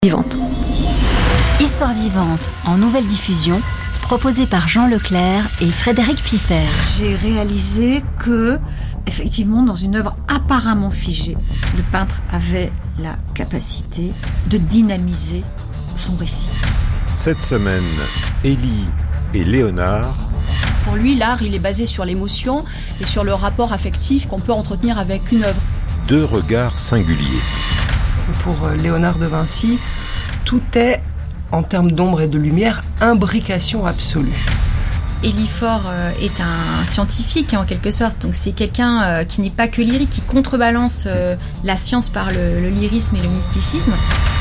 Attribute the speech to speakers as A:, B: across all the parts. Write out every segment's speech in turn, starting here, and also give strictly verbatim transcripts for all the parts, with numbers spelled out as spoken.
A: Vivante.
B: Histoire vivante en nouvelle diffusion, proposée par Jean Leclerc et Frédéric Piffer.
C: J'ai réalisé que, effectivement, dans une œuvre apparemment figée, le peintre avait la capacité de dynamiser son récit.
D: Cette semaine, Élie et Léonard.
E: Pour lui, l'art, il est basé sur l'émotion et sur le rapport affectif qu'on peut entretenir avec une œuvre.
D: Deux regards singuliers.
F: Pour Léonard de Vinci, tout est, en termes d'ombre et de lumière, imbrication absolue.
G: Élie Faure est un scientifique en quelque sorte, donc c'est quelqu'un qui n'est pas que lyrique, qui contrebalance la science par le, le lyrisme et le mysticisme.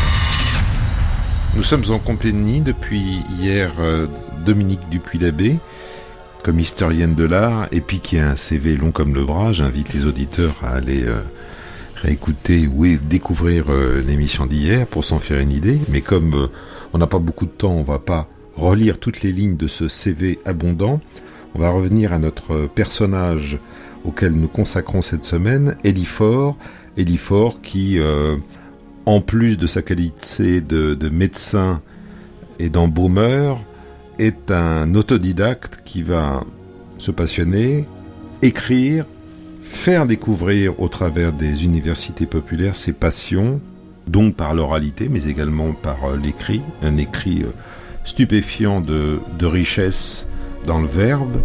D: Nous sommes en compagnie depuis hier Dominique Dupuy-Labbé, comme historienne de l'art, et puis qui a un C V long comme le bras. J'invite les auditeurs à aller euh, réécouter ou découvrir euh, l'émission d'hier pour s'en faire une idée. Mais comme euh, on n'a pas beaucoup de temps, on va pas relire toutes les lignes de ce C V abondant. On va revenir à notre personnage auquel nous consacrons cette semaine, Élie Faure. Élie Faure qui, euh, en plus de sa qualité de, de médecin et d'embaumeur, est un autodidacte qui va se passionner, écrire, faire découvrir au travers des universités populaires ses passions, donc par l'oralité, mais également par l'écrit, un écrit stupéfiant de, de richesse dans le verbe.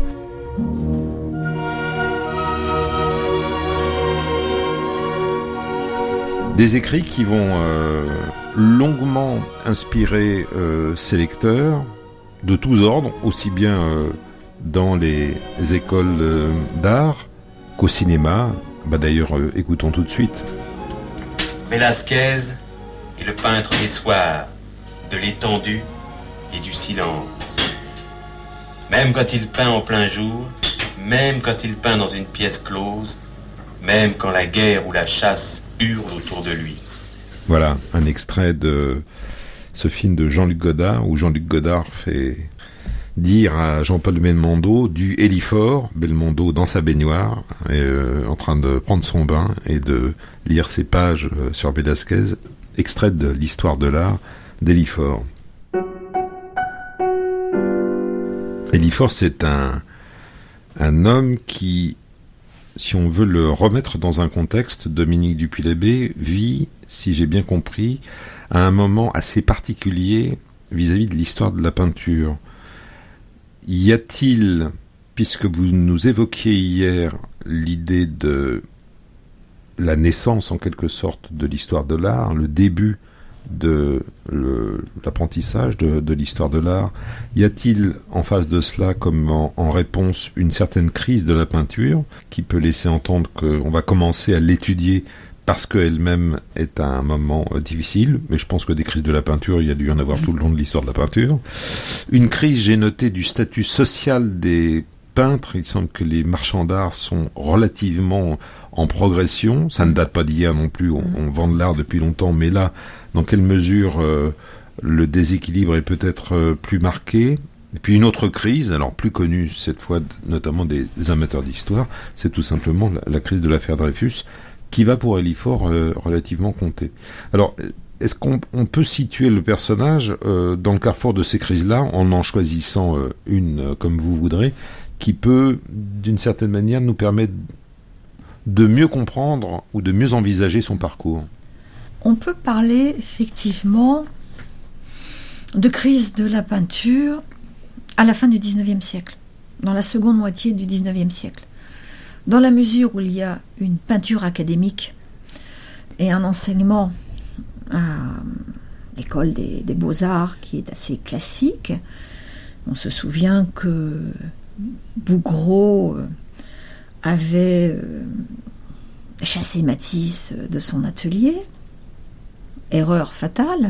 D: Des écrits qui vont euh, longuement inspirer euh, ses lecteurs, de tous ordres, aussi bien euh, dans les écoles euh, d'art qu'au cinéma. Bah d'ailleurs, euh, écoutons tout de suite.
H: Velázquez est le peintre des soirs, de l'étendue et du silence. Même quand il peint en plein jour, même quand il peint dans une pièce close, même quand la guerre ou la chasse hurle autour de lui.
D: Voilà, un extrait de ce film de Jean-Luc Godard, où Jean-Luc Godard fait dire à Jean-Paul Belmondo du Élie Faure, Belmondo dans sa baignoire, et, euh, en train de prendre son bain et de lire ses pages euh, sur Velázquez, extrait de l'histoire de l'art d'Élie Faure. Élie Faure, c'est un, un homme qui, si on veut le remettre dans un contexte, Dominique Dupuy-Labbé vit, si j'ai bien compris, à un moment assez particulier vis-à-vis de l'histoire de la peinture. Y a-t-il, puisque vous nous évoquiez hier l'idée de la naissance en quelque sorte de l'histoire de l'art, le début de le, l'apprentissage de, de l'histoire de l'art, y a-t-il en face de cela, comme en, en réponse, une certaine crise de la peinture qui peut laisser entendre qu'on va commencer à l'étudier parce qu'elle-même est à un moment euh, difficile, mais je pense que des crises de la peinture, il y a dû y en avoir tout le long de l'histoire de la peinture. Une crise, j'ai noté, du statut social des peintres. Il semble que les marchands d'art sont relativement en progression. Ça ne date pas d'hier non plus, on, on vend de l'art depuis longtemps, mais là, dans quelle mesure euh, le déséquilibre est peut-être euh, plus marqué? Et puis une autre crise, alors plus connue cette fois, notamment des amateurs d'histoire, c'est tout simplement la, la crise de l'affaire Dreyfus, qui va pour Élie Faure euh, relativement compter. Alors, est-ce qu'on on peut situer le personnage euh, dans le carrefour de ces crises-là, en en choisissant euh, une euh, comme vous voudrez, qui peut, d'une certaine manière, nous permettre de mieux comprendre ou de mieux envisager son parcours?
C: On peut parler effectivement de crise de la peinture à la fin du dix-neuvième siècle, dans la seconde moitié du dix-neuvième siècle. Dans la mesure où il y a une peinture académique et un enseignement à l'école des, des beaux-arts qui est assez classique, on se souvient que Bouguereau avait chassé Matisse de son atelier, erreur fatale.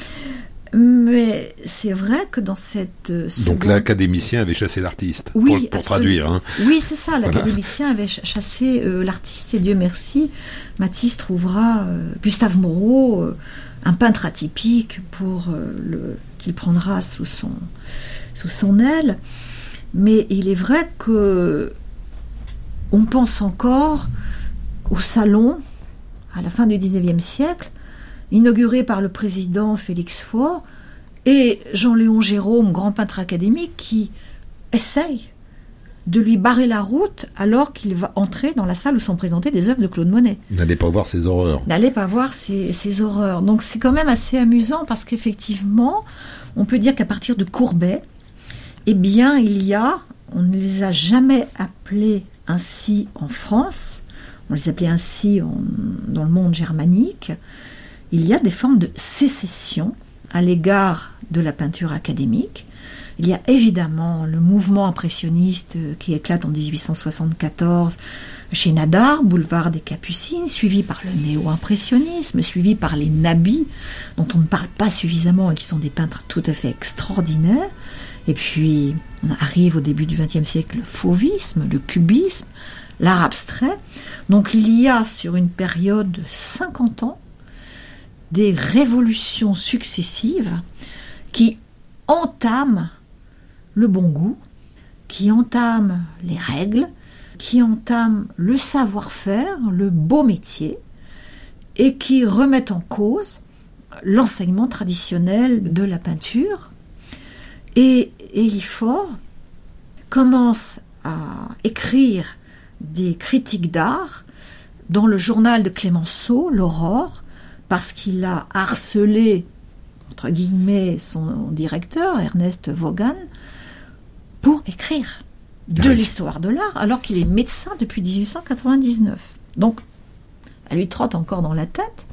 C: Mais c'est vrai que dans cette seconde...
D: Donc l'académicien avait chassé l'artiste,
C: oui,
D: pour, pour traduire. Hein.
C: Oui, c'est ça, l'académicien
D: voilà.
C: avait chassé euh, l'artiste, et Dieu merci, Matisse trouvera euh, Gustave Moreau, euh, un peintre atypique, pour euh, le, qu'il prendra sous son, sous son aile. Mais il est vrai que on pense encore au salon, à la fin du dix-neuvième siècle, inauguré par le président Félix Faure, et Jean-Léon Gérôme, grand peintre académique, qui essaye de lui barrer la route alors qu'il va entrer dans la salle où sont présentées des œuvres de Claude Monet.
D: N'allez pas voir ces horreurs.
C: N'allez pas voir ces, ces horreurs. Donc c'est quand même assez amusant parce qu'effectivement, on peut dire qu'à partir de Courbet, eh bien, il y a, on ne les a jamais appelés ainsi en France, on les appelait ainsi en, dans le monde germanique, il y a des formes de sécession à l'égard de la peinture académique. Il y a évidemment le mouvement impressionniste qui éclate en dix-huit cent soixante-quatorze chez Nadar, boulevard des Capucines, suivi par le néo-impressionnisme, suivi par les nabis, dont on ne parle pas suffisamment et qui sont des peintres tout à fait extraordinaires. Et puis, on arrive au début du vingtième siècle, le fauvisme, le cubisme, l'art abstrait. Donc il y a sur une période de cinquante ans des révolutions successives qui entament le bon goût, qui entament les règles, qui entament le savoir-faire, le beau métier, et qui remettent en cause l'enseignement traditionnel de la peinture. Et Élie Faure commence à écrire des critiques d'art dans le journal de Clémenceau, l'Aurore, parce qu'il a harcelé, entre guillemets, son directeur, Ernest Vaughan, pour écrire de oui. l'histoire de l'art, alors qu'il est médecin depuis dix-huit cent quatre-vingt-dix-neuf. Donc, ça lui trotte encore dans la tête.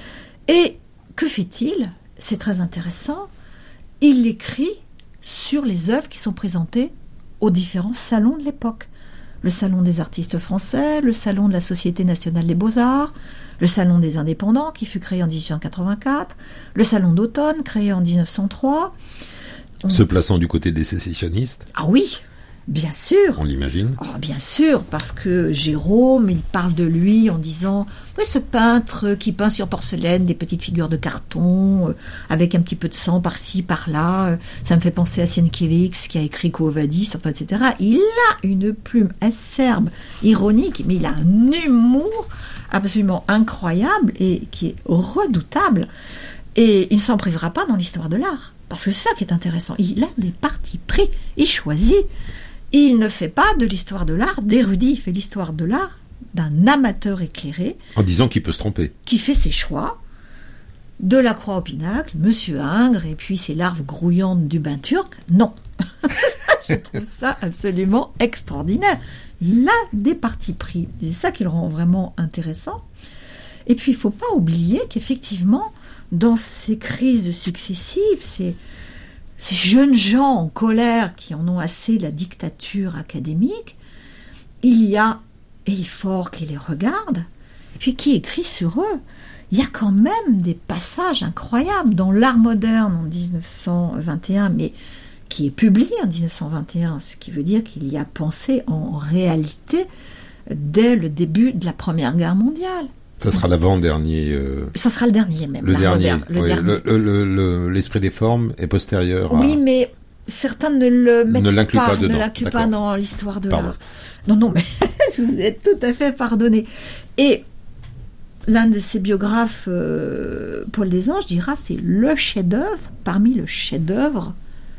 C: Et que fait-il ? C'est très intéressant. Il écrit sur les œuvres qui sont présentées aux différents salons de l'époque. Le salon des artistes français, le salon de la Société nationale des beaux-arts, le salon des indépendants qui fut créé en dix-huit cent quatre-vingt-quatre, le salon d'automne créé en dix-neuf cent trois. On...
D: Se plaçant du côté des sécessionnistes.
C: Ah oui, bien sûr.
D: On l'imagine.
C: Oh, bien sûr, parce que Gérôme, il parle de lui en disant « Oui, ce peintre qui peint sur porcelaine des petites figures de carton, euh, avec un petit peu de sang par-ci, par-là, euh, ça me fait penser à Sienkiewicz qui a écrit Quo Vadis, enfin, et cetera » Il a une plume acerbe, ironique, mais il a un humour absolument incroyable et qui est redoutable. Et il ne s'en privera pas dans l'histoire de l'art. Parce que c'est ça qui est intéressant. Il a des partis pris, il choisit. Il ne fait pas de l'histoire de l'art d'érudit, il fait l'histoire de l'art d'un amateur éclairé.
D: En disant qu'il peut se tromper.
C: Qui fait ses choix. De la Croix au Pinacle, Monsieur Ingres, et puis ces larves grouillantes du bain turc. Non. Je trouve ça absolument extraordinaire. Il a des partis pris. C'est ça qui le rend vraiment intéressant. Et puis, il ne faut pas oublier qu'effectivement, dans ces crises successives, ces, ces jeunes gens en colère qui en ont assez de la dictature académique, il y a Élie Faure qui les regarde, et puis qui écrit sur eux. Il y a quand même des passages incroyables dans l'art moderne en dix-neuf cent vingt et un, mais qui est publié en dix-neuf cent vingt et un, ce qui veut dire qu'il y a pensé en réalité dès le début de la Première Guerre mondiale.
D: Ça sera l'avant-dernier. Euh...
C: Ça sera le dernier même.
D: Le dernier.
C: Moderne, le
D: oui,
C: dernier.
D: Le, le, le, l'esprit des formes est postérieur.
C: Oui,
D: à...
C: mais certains ne le mettent
D: ne l'incluent
C: pas,
D: pas, dedans.
C: ne l'incluent pas dans l'histoire de
D: Pardon.
C: l'art. Non, non, mais vous êtes tout à fait pardonné. Et l'un de ses biographes, euh, Paul Desanges, dira c'est le chef-d'œuvre parmi le chef-d'œuvre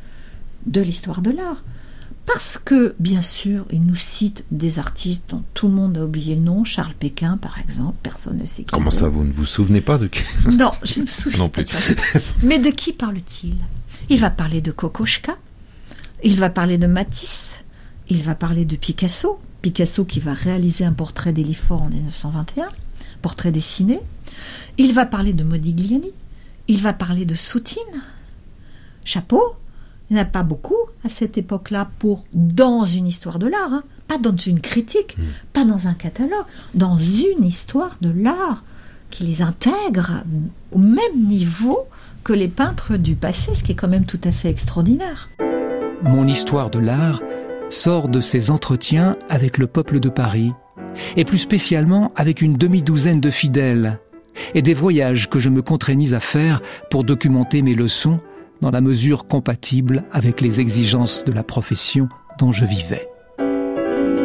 C: de l'histoire de l'art. Parce que, bien sûr, il nous cite des artistes dont tout le monde a oublié le nom. Charles Péquin, par exemple, personne ne sait qui
D: Comment
C: c'est.
D: ça, vous ne vous souvenez pas de qui?
C: Non, je ne me souviens
D: non
C: pas
D: plus.
C: de ça. Mais de qui parle-t-il? Il va parler de Kokoschka, il va parler de Matisse, il va parler de Picasso. Picasso qui va réaliser un portrait d'Élie Faure en dix-neuf cent vingt et un, portrait dessiné. Il va parler de Modigliani, il va parler de Soutine. Chapeau. Il n'y en a pas beaucoup à cette époque-là pour, dans une histoire de l'art, hein, pas dans une critique, mmh. pas dans un catalogue, dans une histoire de l'art qui les intègre au même niveau que les peintres du passé, ce qui est quand même tout à fait extraordinaire.
A: Mon histoire de l'art sort de ces entretiens avec le peuple de Paris, et plus spécialement avec une demi-douzaine de fidèles, et des voyages que je me contraignis à faire pour documenter mes leçons dans la mesure compatible avec les exigences de la profession dont je vivais.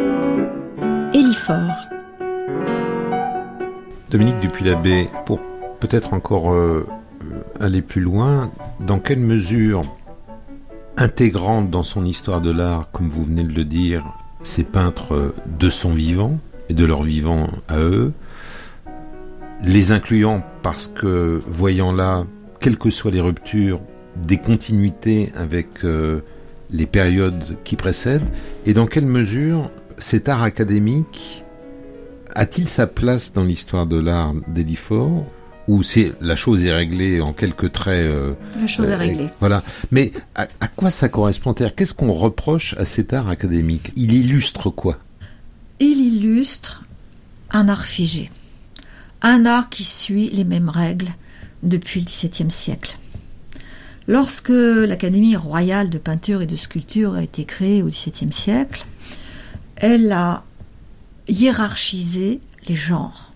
B: Élie Faure.
D: Dominique Dupuy-Labbé, pour peut-être encore euh, aller plus loin. Dans quelle mesure, intégrant dans son histoire de l'art, comme vous venez de le dire, ces peintres de son vivant et de leur vivant à eux, les incluant parce que, voyant là, quelles que soient les ruptures, des continuités avec euh, les périodes qui précèdent, et dans quelle mesure cet art académique a-t-il sa place dans l'histoire de l'art d'Élie Faure, ou c'est la chose est réglée en quelques traits euh,
C: La chose euh, est réglée.
D: Et, voilà. Mais à, à quoi ça correspond? Qu'est-ce qu'on reproche à cet art académique? Il illustre quoi? Il
C: illustre un art figé. Un art qui suit les mêmes règles depuis le dix-septième siècle. Lorsque l'Académie royale de peinture et de sculpture a été créée au dix-septième siècle, elle a hiérarchisé les genres.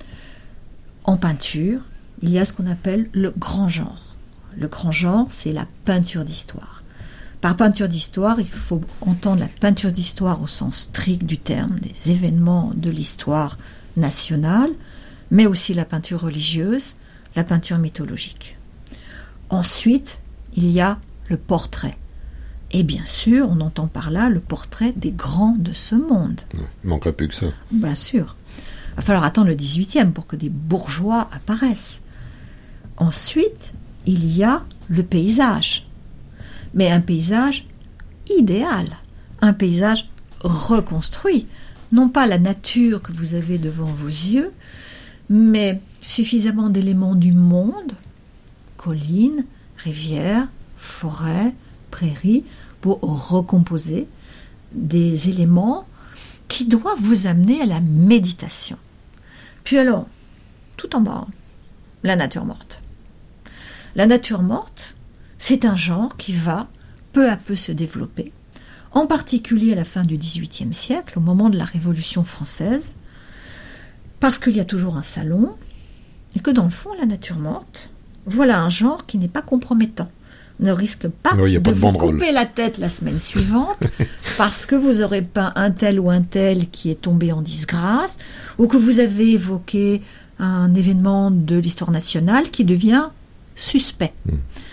C: En peinture, il y a ce qu'on appelle le grand genre. Le grand genre, c'est la peinture d'histoire. Par peinture d'histoire, il faut entendre la peinture d'histoire au sens strict du terme, des événements de l'histoire nationale, mais aussi la peinture religieuse, la peinture mythologique. Ensuite, il y a le portrait. Et bien sûr, on entend par là le portrait des grands de ce monde.
D: Il ne manquerait plus que ça.
C: Bien sûr. Il va falloir attendre le dix-huitième pour que des bourgeois apparaissent. Ensuite, il y a le paysage. Mais un paysage idéal. Un paysage reconstruit. Non pas la nature que vous avez devant vos yeux, mais suffisamment d'éléments du monde, collines, rivières, forêts, prairies, pour recomposer des éléments qui doivent vous amener à la méditation. Puis alors, tout en bas, la nature morte. La nature morte, c'est un genre qui va peu à peu se développer, en particulier à la fin du dix-huitième siècle, au moment de la Révolution française, parce qu'il y a toujours un salon, et que dans le fond, la nature morte, voilà un genre qui n'est pas compromettant. Ne risque pas
D: oui,
C: de
D: pas de
C: vous
D: banderole.
C: couper la tête la semaine suivante parce que vous n'aurez pas un tel ou un tel qui est tombé en disgrâce, ou que vous avez évoqué un événement de l'histoire nationale qui devient suspect. Mm.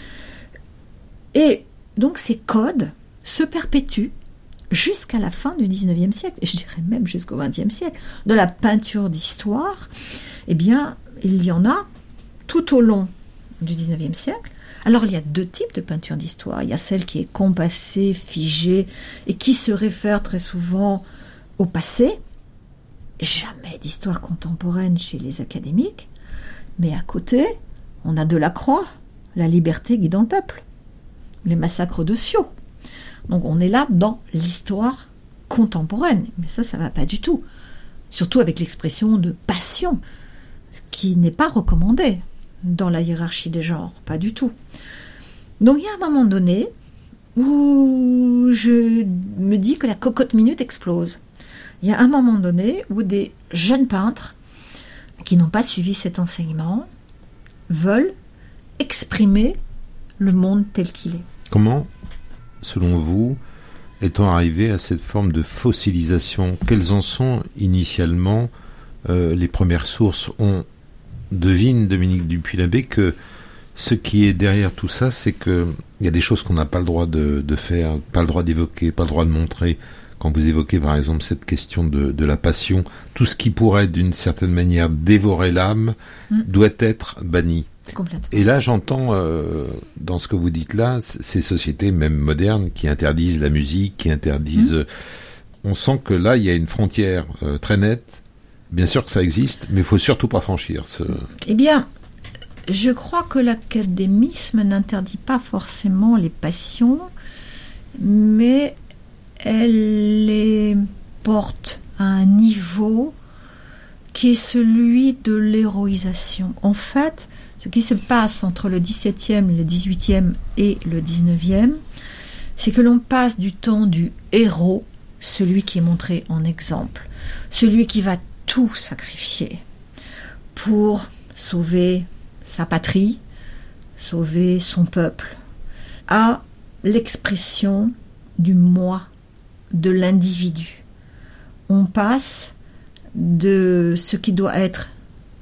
C: Et donc ces codes se perpétuent jusqu'à la fin du dix-neuvième siècle, et je dirais même jusqu'au vingtième siècle. De la peinture d'histoire, eh bien, il y en a tout au long du dix-neuvième siècle. Alors, il y a deux types de peinture d'histoire. Il y a celle qui est compassée, figée, et qui se réfère très souvent au passé. Jamais d'histoire contemporaine chez les académiques. Mais à côté, on a Delacroix, La liberté guidant le peuple, les massacres de Sceaux. Donc, on est là dans l'histoire contemporaine. Mais ça, ça ne va pas du tout. Surtout avec l'expression de passion, ce qui n'est pas recommandé dans la hiérarchie des genres, pas du tout. Donc il y a un moment donné où je me dis que la cocotte minute explose. Il y a un moment donné où des jeunes peintres qui n'ont pas suivi cet enseignement veulent exprimer le monde tel qu'il est.
D: Comment, selon vous, est-on arrivé à cette forme de fossilisation? Quelles en sont initialement euh, les premières sources? On devine, Dominique Dupuy-Labbé, que ce qui est derrière tout ça, c'est qu'il y a des choses qu'on n'a pas le droit de, de faire, pas le droit d'évoquer, pas le droit de montrer. Quand vous évoquez par exemple cette question de, de la passion, tout ce qui pourrait d'une certaine manière dévorer l'âme mmh. doit être banni.
C: Complètement.
D: Et là j'entends euh, dans ce que vous dites là, ces sociétés même modernes qui interdisent la musique, qui interdisent... Mmh. Euh, on sent que là il y a une frontière euh, très nette. Bien sûr que ça existe, mais il ne faut surtout pas franchir ce...
C: Eh bien, je crois que l'académisme n'interdit pas forcément les passions, mais elle les porte à un niveau qui est celui de l'héroïsation. En fait, ce qui se passe entre le dix-septième, le dix-huitième et le dix-neuvième, c'est que l'on passe du temps du héros, celui qui est montré en exemple, celui qui va tout sacrifier pour sauver sa patrie, sauver son peuple, à l'expression du moi, de l'individu. On passe de ce qui doit être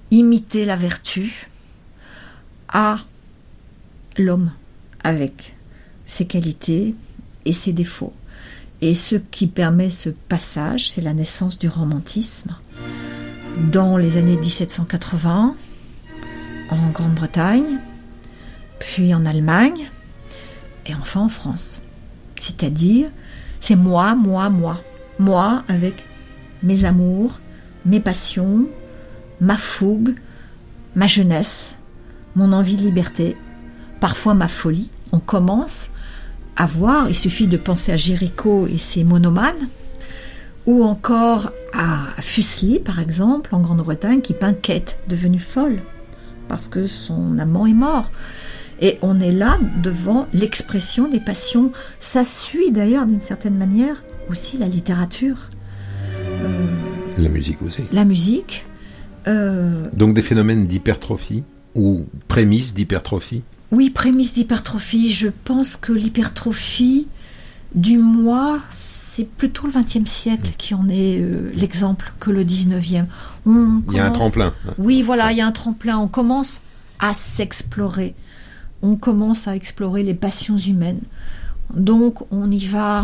C: imiter la vertu à l'homme avec ses qualités et ses défauts. Et ce qui permet ce passage, c'est la naissance du romantisme dans les années dix-sept cent quatre-vingts en Grande-Bretagne, puis en Allemagne et enfin en France. C'est-à-dire, c'est moi, moi, moi. Moi avec mes amours, mes passions, ma fougue, ma jeunesse, mon envie de liberté, parfois ma folie. On commence à voir, il suffit de penser à Géricault et ses monomanes, ou encore à Fuseli, par exemple, en Grande-Bretagne, qui peint Kate, devenue folle, parce que son amant est mort. Et on est là devant l'expression des passions. Ça suit d'ailleurs, d'une certaine manière, aussi la littérature.
D: Euh, la musique aussi.
C: La musique. Euh,
D: Donc des phénomènes d'hypertrophie, ou prémices d'hypertrophie.
C: Oui, prémisse d'hypertrophie. Je pense que l'hypertrophie du moi, c'est plutôt le vingtième siècle qui en est euh, l'exemple que le dix-neuvième. On commence...
D: Il y a un tremplin.
C: Oui, voilà, il y a un tremplin. On commence à s'explorer. On commence à explorer les passions humaines. Donc, on y va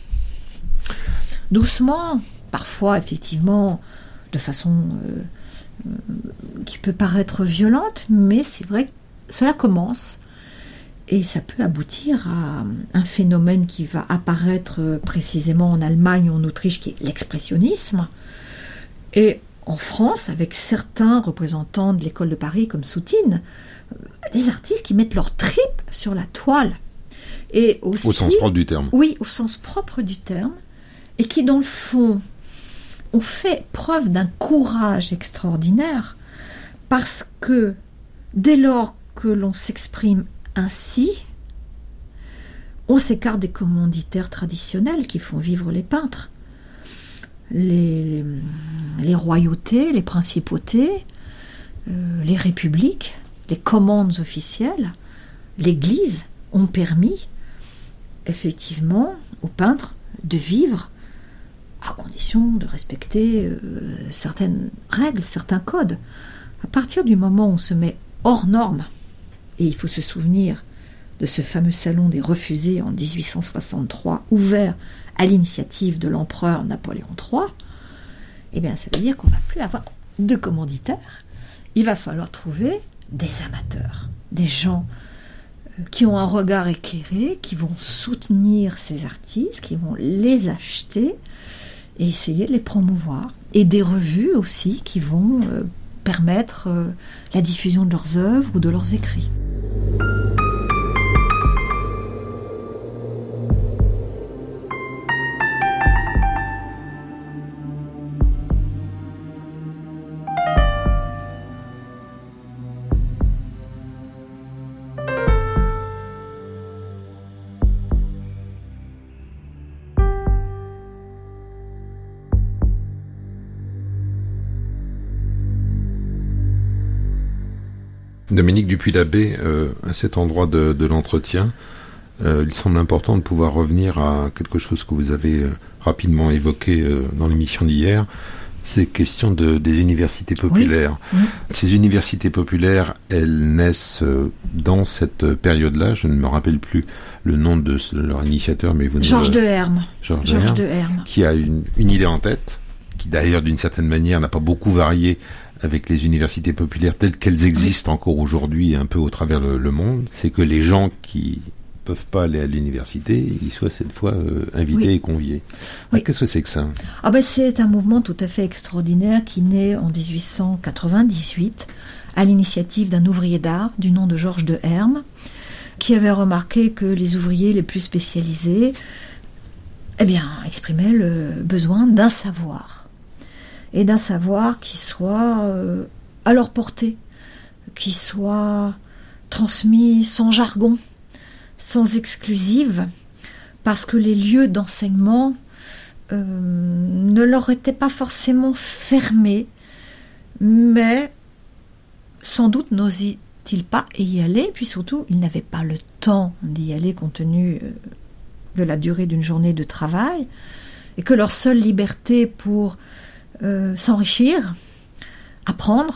C: doucement, parfois, effectivement, de façon euh, euh, qui peut paraître violente, mais c'est vrai que cela commence et ça peut aboutir à un phénomène qui va apparaître précisément en Allemagne ou en Autriche, qui est l'expressionnisme, et en France, avec certains représentants de l'école de Paris comme Soutine, des artistes qui mettent leur tripe sur la toile. Et aussi,
D: au sens propre du terme.
C: Oui, au sens propre du terme, et qui dans le fond ont fait preuve d'un courage extraordinaire, parce que dès lors que l'on s'exprime ainsi, on s'écarte des commanditaires traditionnels qui font vivre les peintres. Les, les, les royautés, les principautés, euh, les républiques, les commandes officielles, l'Église ont permis effectivement aux peintres de vivre à condition de respecter euh, certaines règles, certains codes. À partir du moment où on se met hors norme, et il faut se souvenir de ce fameux salon des refusés en dix-huit cent soixante-trois, ouvert à l'initiative de l'empereur Napoléon trois, eh bien ça veut dire qu'on ne va plus avoir de commanditaires. Il va falloir trouver des amateurs, des gens qui ont un regard éclairé, qui vont soutenir ces artistes, qui vont les acheter et essayer de les promouvoir. Et des revues aussi qui vont euh, permettre euh, la diffusion de leurs œuvres ou de leurs écrits.
D: Dominique Dupuy-Labbé, euh, à cet endroit de, de l'entretien, euh, il semble important de pouvoir revenir à quelque chose que vous avez euh, rapidement évoqué euh, dans l'émission d'hier, ces questions de, des universités populaires.
C: Oui. Oui.
D: Ces universités populaires, elles naissent euh, dans cette période-là, je ne me rappelle plus le nom de leur initiateur, mais vous
C: Georges de Herme.
D: Georges
C: Georges
D: de
C: de Herme.
D: Qui a une, une idée en tête, qui d'ailleurs d'une certaine manière n'a pas beaucoup varié avec les universités populaires telles qu'elles existent oui. encore aujourd'hui un peu au travers le, le monde, c'est que les gens qui peuvent pas aller à l'université, ils soient cette fois euh, invités oui. et conviés. Oui. Qu'est-ce que c'est que ça ?
C: Ah ben c'est un mouvement tout à fait extraordinaire qui naît en dix-huit cent quatre-vingt-dix-huit à l'initiative d'un ouvrier d'art du nom de Georges de Herme, qui avait remarqué que les ouvriers les plus spécialisés eh bien, exprimaient le besoin d'un savoir. Et d'un savoir qui soit euh, à leur portée, qui soit transmis sans jargon, sans exclusive, parce que les lieux d'enseignement euh, ne leur étaient pas forcément fermés, mais sans doute n'osaient-ils pas y aller, puis surtout, ils n'avaient pas le temps d'y aller compte tenu euh, de la durée d'une journée de travail, et que leur seule liberté pour Euh, s'enrichir, apprendre,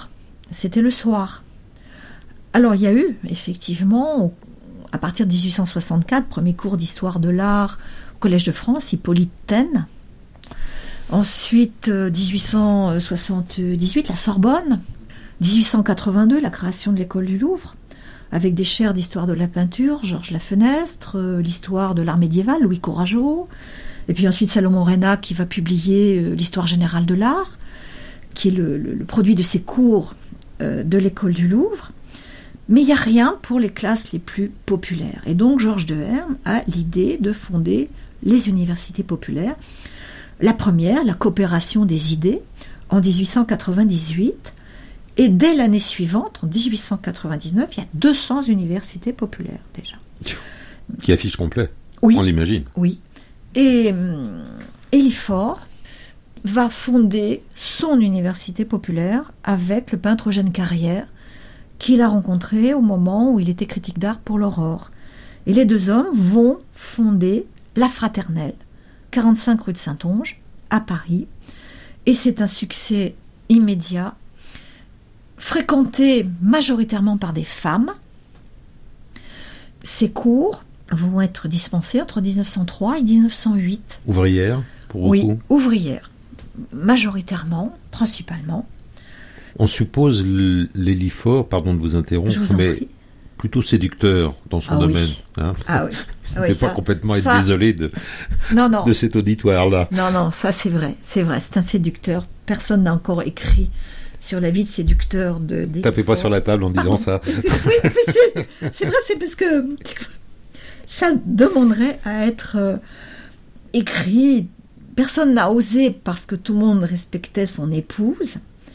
C: c'était le soir. Alors il y a eu, effectivement, à partir de dix-huit cent soixante-quatre, premier cours d'histoire de l'art au Collège de France, Hippolyte Taine. Ensuite, dix-huit cent soixante-dix-huit, la Sorbonne. dix-huit cent quatre-vingt-deux, la création de l'école du Louvre, avec des chaires d'histoire de la peinture, Georges Lafenestre, euh, l'histoire de l'art médiéval, Louis Courageau, et puis ensuite Salomon Reyna qui va publier euh, l'histoire générale de l'art, qui est le, le, le produit de ses cours euh, de l'école du Louvre. Mais il n'y a rien pour les classes les plus populaires. Et donc Georges Deherme a l'idée de fonder les universités populaires. La première, la coopération des idées, en dix-huit cent quatre-vingt-dix-huit. Et dès l'année suivante, en dix-huit cent quatre-vingt-dix-neuf, il y a deux cents universités populaires déjà.
D: Qui affiche complet,
C: oui,
D: on l'imagine.
C: Oui. Et euh, Élie Faure va fonder son université populaire avec le peintre Eugène Carrière, qu'il a rencontré au moment où il était critique d'art pour l'Aurore. Et les deux hommes vont fonder la Fraternelle, quarante-cinq rue de Saint-Onge, à Paris. Et c'est un succès immédiat, fréquenté majoritairement par des femmes. Ces cours vont être dispensés entre dix-neuf cent trois et dix-neuf cent huit.
D: Ouvrières, pour beaucoup?
C: Oui, ouvrières. Majoritairement, principalement.
D: On suppose l'Élie Faure, pardon de vous interrompre,
C: Je vous en
D: mais
C: prie.
D: plutôt séducteur dans son
C: Ah
D: domaine.
C: oui.
D: Hein,
C: Ah oui.
D: on ne
C: Oui,
D: peut
C: ça-
D: pas complètement être
C: ça-
D: désolé de,
C: Non, non.
D: de cet auditoire-là.
C: Non, non, ça c'est vrai, c'est vrai, c'est un séducteur. Personne n'a encore écrit sur la vie de séducteur de d'Élie
D: Tapez pas
C: Faure.
D: sur la table en disant
C: Pardon.
D: ça.
C: Oui, mais c'est, c'est vrai, c'est parce que ça demanderait à être euh, écrit. Personne n'a osé parce que tout le monde respectait son épouse.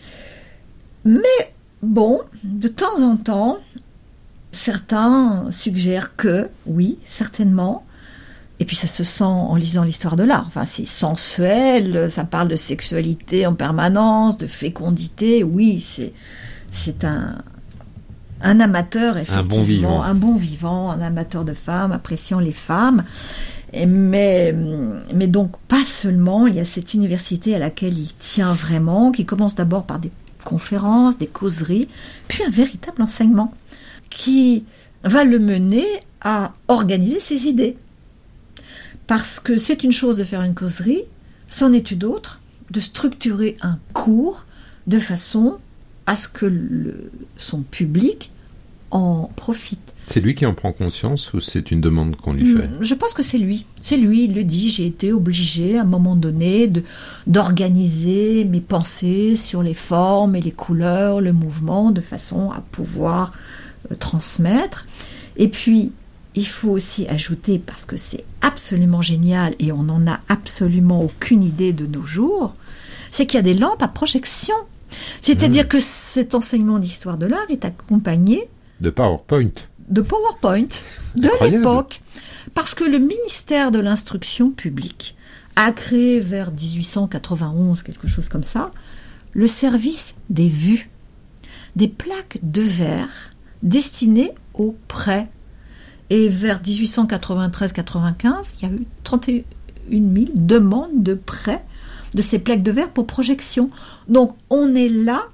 C: Mais bon, de temps en temps, certains suggèrent que, oui, certainement, et puis ça se sent en lisant l'histoire de l'art, enfin c'est sensuel, ça parle de sexualité en permanence, de fécondité, oui, c'est, c'est un, un amateur, effectivement,
D: Un bon vivant.
C: un bon vivant, un amateur de femmes, appréciant les femmes. Et mais, mais donc pas seulement, il y a cette université à laquelle il tient vraiment, qui commence d'abord par des conférences, des causeries, puis un véritable enseignement qui va le mener à organiser ses idées. Parce que c'est une chose de faire une causerie, c'en est une autre de structurer un cours de façon à ce que le, son public en profite.
D: C'est lui qui en prend conscience ou c'est une demande qu'on lui fait?
C: Je pense que c'est lui. C'est lui, il le dit. J'ai été obligée à un moment donné de, d'organiser mes pensées sur les formes et les couleurs, le mouvement, de façon à pouvoir euh, transmettre. Et puis, il faut aussi ajouter, parce que c'est absolument génial et on n'en a absolument aucune idée de nos jours, c'est qu'il y a des lampes à projection. C'est-à-dire mmh. que cet enseignement d'histoire de l'art est accompagné
D: de PowerPoint.
C: de PowerPoint de
D: Incroyable.
C: l'époque. Parce que le ministère de l'Instruction publique a créé vers dix-huit cent quatre-vingt-onze, quelque chose comme ça, le service des vues. Des plaques de verre destinées aux prêts. Et vers dix-huit cent quatre-vingt-treize quatre-vingt-quinze, il y a eu trente et une mille demandes de prêts de ces plaques de verre pour projection. Donc on est là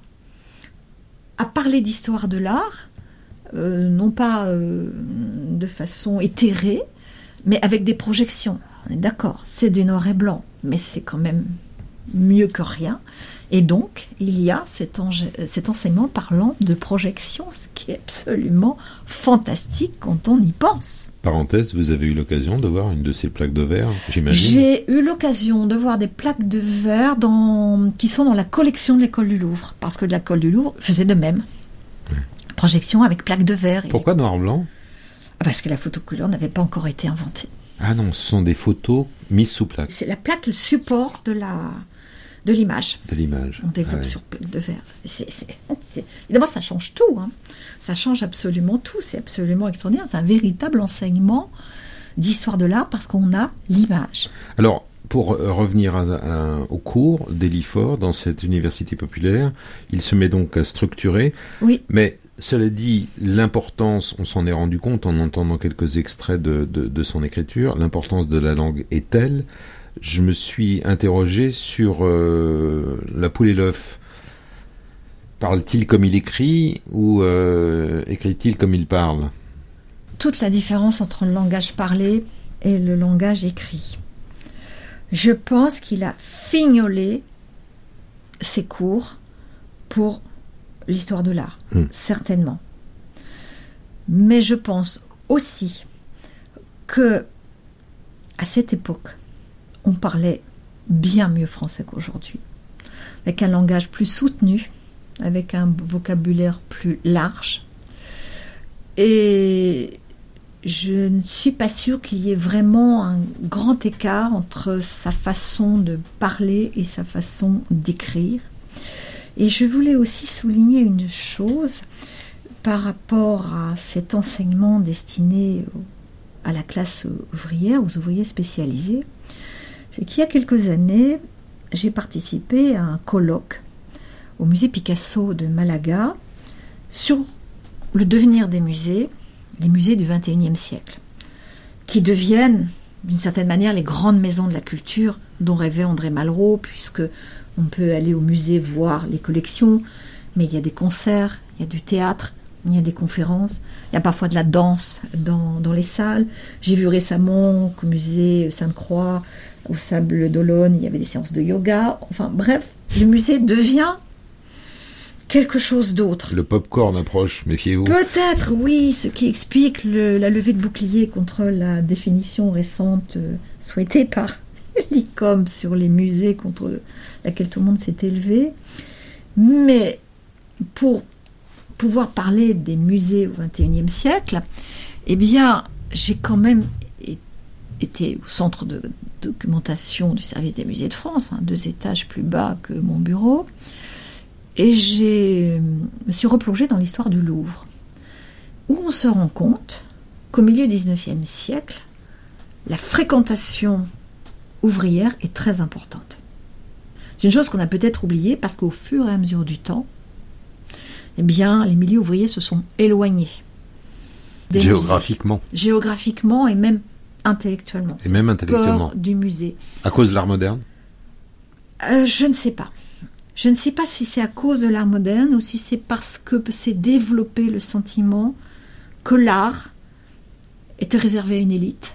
C: à parler d'histoire de l'art, euh, non pas euh, de façon éthérée, mais avec des projections. On est d'accord, c'est du noir et blanc, mais c'est quand même mieux que rien. Et donc, il y a cet, enge- cet enseignement parlant de projection, ce qui est absolument fantastique quand on y pense.
D: Parenthèse, vous avez eu l'occasion de voir une de ces plaques de verre, j'imagine?
C: J'ai eu l'occasion de voir des plaques de verre dans, qui sont dans la collection de l'école du Louvre, parce que l'école du Louvre faisait de même.
D: Ouais.
C: Projection avec plaques de verre.
D: Pourquoi noir-blanc?
C: Parce que la photocouleur n'avait pas encore été inventée.
D: Ah non, ce sont des photos mises sous plaque.
C: C'est la plaque, le support de la... de l'image.
D: De l'image.
C: On développe
D: Ah ouais.
C: sur plaque de verre. C'est, c'est, c'est... Évidemment, ça change tout. Hein. Ça change absolument tout. C'est absolument extraordinaire. C'est un véritable enseignement d'histoire de l'art parce qu'on a l'image.
D: Alors, pour euh, revenir à, à, au cours d'Élie Faure dans cette université populaire, il se met donc à structurer.
C: Oui.
D: Mais cela dit, l'importance, on s'en est rendu compte en entendant quelques extraits de, de, de son écriture, l'importance de la langue est telle. Je me suis interrogé sur euh, la poule et l'œuf. Parle-t-il comme il écrit ou euh, écrit-il comme il parle ?
C: Toute la différence entre le langage parlé et le langage écrit. Je pense qu'il a fignolé ses cours pour l'histoire de l'art, mmh. certainement. Mais je pense aussi que à cette époque, on parlait bien mieux français qu'aujourd'hui, avec un langage plus soutenu, avec un vocabulaire plus large. Et je ne suis pas sûre qu'il y ait vraiment un grand écart entre sa façon de parler et sa façon d'écrire. Et je voulais aussi souligner une chose par rapport à cet enseignement destiné à la classe ouvrière, aux ouvriers spécialisés. C'est qu'il y a quelques années, j'ai participé à un colloque au musée Picasso de Malaga sur le devenir des musées, les musées du vingt et unième siècle, qui deviennent d'une certaine manière les grandes maisons de la culture dont rêvait André Malraux, puisque on peut aller au musée voir les collections, mais il y a des concerts, il y a du théâtre, il y a des conférences, il y a parfois de la danse dans, dans les salles. J'ai vu récemment qu'au musée Sainte-Croix, au Sable d'Olonne, il y avait des séances de yoga. Enfin bref, le musée devient quelque chose d'autre.
D: Le pop-corn approche, méfiez-vous.
C: Peut-être, oui, ce qui explique le, la levée de bouclier contre la définition récente euh, souhaitée par l'I C O M sur les musées contre laquelle tout le monde s'est élevé. Mais pour pouvoir parler des musées au vingt et unième siècle, eh bien, j'ai quand même été au centre de documentation du service des musées de France, hein, deux étages plus bas que mon bureau, et je me suis replongée dans l'histoire du Louvre, où on se rend compte qu'au milieu du dix-neuvième siècle, la fréquentation ouvrière est très importante. C'est une chose qu'on a peut-être oubliée parce qu'au fur et à mesure du temps, eh bien, les milieux ouvriers se sont éloignés.
D: Géographiquement.
C: Musées. Géographiquement et même intellectuellement.
D: Et même intellectuellement.
C: Peur du musée.
D: À cause de l'art moderne ?
C: euh, Je ne sais pas. Je ne sais pas si c'est à cause de l'art moderne ou si c'est parce que s'est développé le sentiment que l'art était réservé à une élite,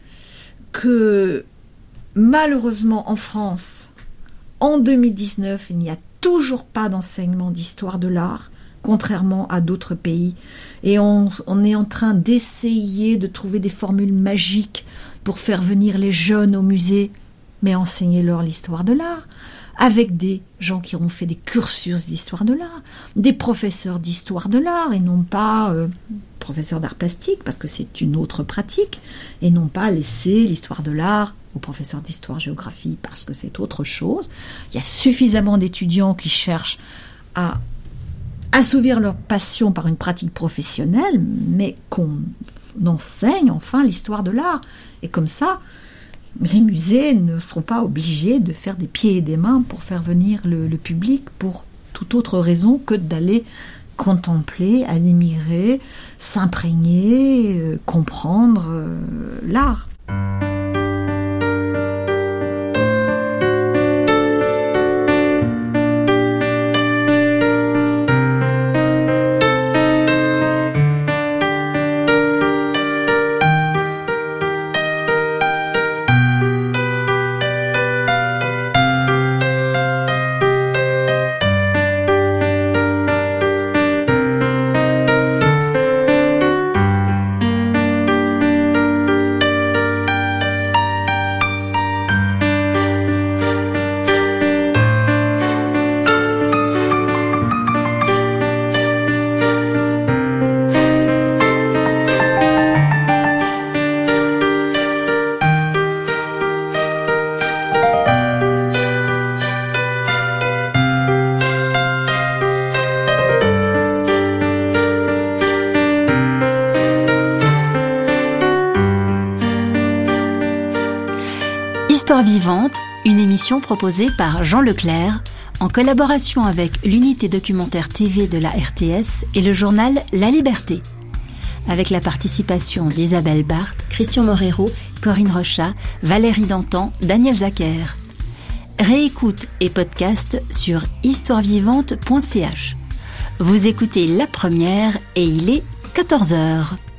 C: que malheureusement en France, en deux mille dix-neuf, il n'y a toujours pas d'enseignement d'histoire de l'art, contrairement à d'autres pays. Et on, on est en train d'essayer de trouver des formules magiques pour faire venir les jeunes au musée, mais enseigner-leur l'histoire de l'art, avec des gens qui auront fait des cursus d'histoire de l'art, des professeurs d'histoire de l'art, et non pas euh, professeurs d'art plastique, parce que c'est une autre pratique, et non pas laisser l'histoire de l'art aux professeurs d'histoire-géographie, parce que c'est autre chose. Il y a suffisamment d'étudiants qui cherchent à assouvir leur passion par une pratique professionnelle, mais qu'on enseigne enfin l'histoire de l'art. Et comme ça, les musées ne seront pas obligés de faire des pieds et des mains pour faire venir le, le public pour toute autre raison que d'aller contempler, admirer, s'imprégner, euh, comprendre euh, l'art.
B: Histoire vivante, une émission proposée par Jean Leclerc en collaboration avec l'unité documentaire T V de la R T S et le journal La Liberté. Avec la participation d'Isabelle Barthes, Christian Morero, Corinne Rochat, Valérie Dantan, Daniel Zacher. Réécoute et podcast sur histoire vivante point c h. Vous écoutez La Première et il est quatorze heures.